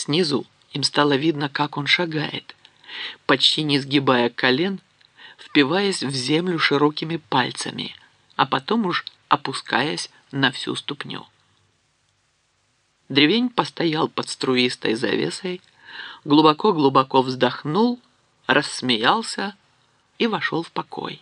Снизу им стало видно, как он шагает, почти не сгибая колен, впиваясь в землю широкими пальцами, а потом уж опускаясь на всю ступню. Древень постоял под струистой завесой, глубоко-глубоко вздохнул, рассмеялся и вошел в покой.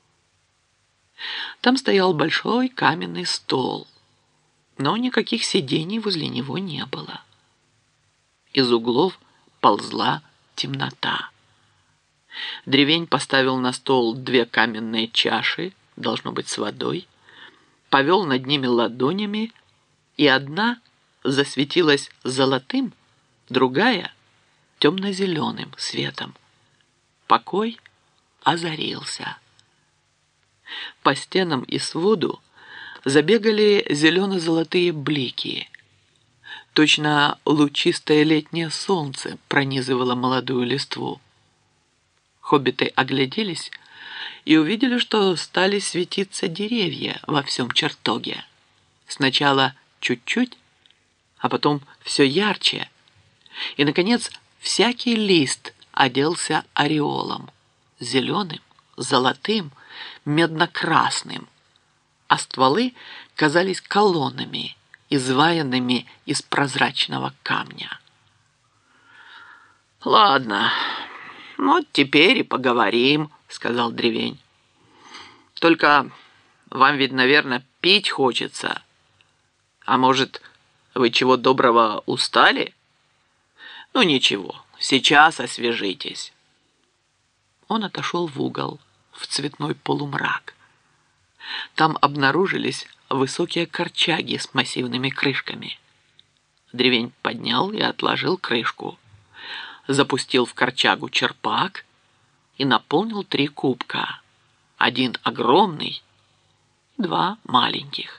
Там стоял большой каменный стол, но никаких сидений возле него не было. Из углов ползла темнота. Древень поставил на стол 2 каменные чаши, должно быть, с водой, повел над ними ладонями, и одна засветилась золотым, другая — темно-зеленым светом. Покой озарился. По стенам и своду забегали зелено-золотые блики. Точно лучистое летнее солнце пронизывало молодую листву. Хоббиты огляделись и увидели, что стали светиться деревья во всем чертоге. Сначала чуть-чуть, а потом все ярче. И, наконец, всякий лист оделся ореолом. Зеленым, золотым, медно-красным. А стволы казались колоннами, изваянными из прозрачного камня. «Ладно, вот теперь и поговорим», — сказал Древень. «Только вам ведь, наверное, пить хочется. А может, вы чего доброго устали? Ну ничего, сейчас освежитесь». Он отошел в угол, в цветной полумрак. Там обнаружились высокие корчаги с массивными крышками. Древень поднял и отложил крышку, запустил в корчагу черпак и наполнил 3 кубка. 1 огромный, 2 маленьких.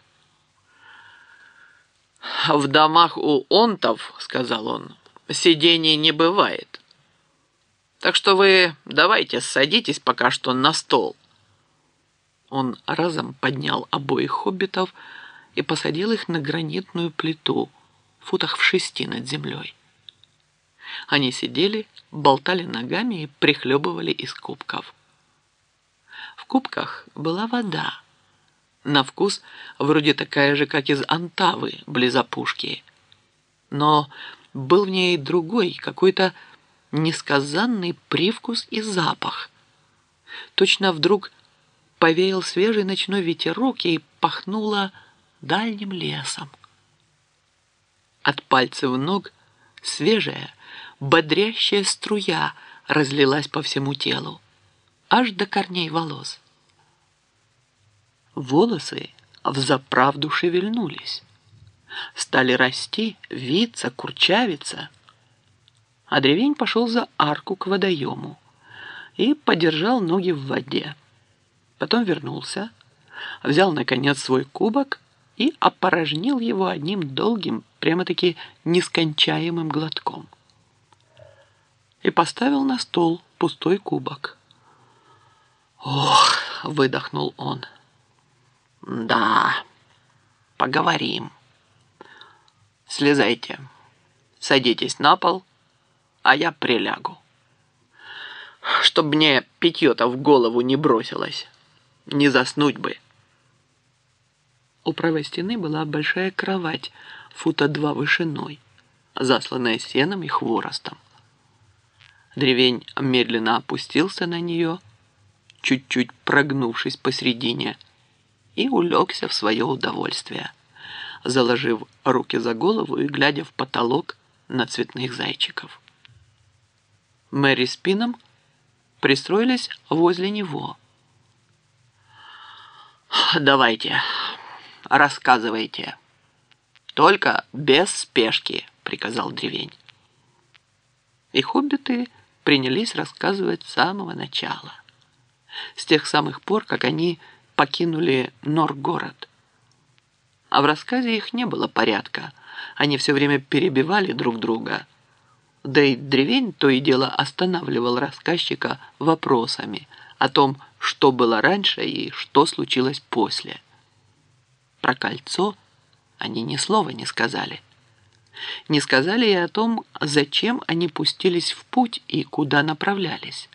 «В домах у онтов, — сказал он, — сидений не бывает. Так что вы давайте садитесь пока что на стол». Он разом поднял обоих хоббитов и посадил их на гранитную плиту, футах в 6 над землей. Они сидели, болтали ногами и прихлебывали из кубков. В кубках была вода, на вкус вроде такая же, как из Антавы, близ опушки. Но был в ней другой, какой-то несказанный привкус и запах. Точно вдруг повеял свежий ночной ветерок и пахнуло дальним лесом. От пальцев ног свежая, бодрящая струя разлилась по всему телу, аж до корней волос. Волосы взаправду шевельнулись, стали расти, виться, курчавиться. А Древень пошел за арку к водоему и подержал ноги в воде. Потом вернулся, взял, наконец, свой кубок и опорожнил его одним долгим, прямо-таки нескончаемым глотком. И поставил на стол пустой кубок. «Ох!» — выдохнул он. «Да, поговорим. Слезайте, садитесь на пол, а я прилягу. Чтоб мне питье-то в голову не бросилось, не заснуть бы». У правой стены была большая кровать, фута 2 вышиной, засланная сеном и хворостом. Древень медленно опустился на нее, чуть-чуть прогнувшись посредине, и улегся в свое удовольствие, заложив руки за голову и глядя в потолок на цветных зайчиков. Мэри с Пином пристроились возле него. «Давайте, рассказывайте. Только без спешки», — приказал Древень. И хоббиты принялись рассказывать с самого начала, с тех самых пор, как они покинули Норгород. А в рассказе их не было порядка, они все время перебивали друг друга. Да и Древень то и дело останавливал рассказчика вопросами о том, что было раньше и что случилось после. Про кольцо они ни слова не сказали. Не сказали и о том, зачем они пустились в путь и куда направлялись.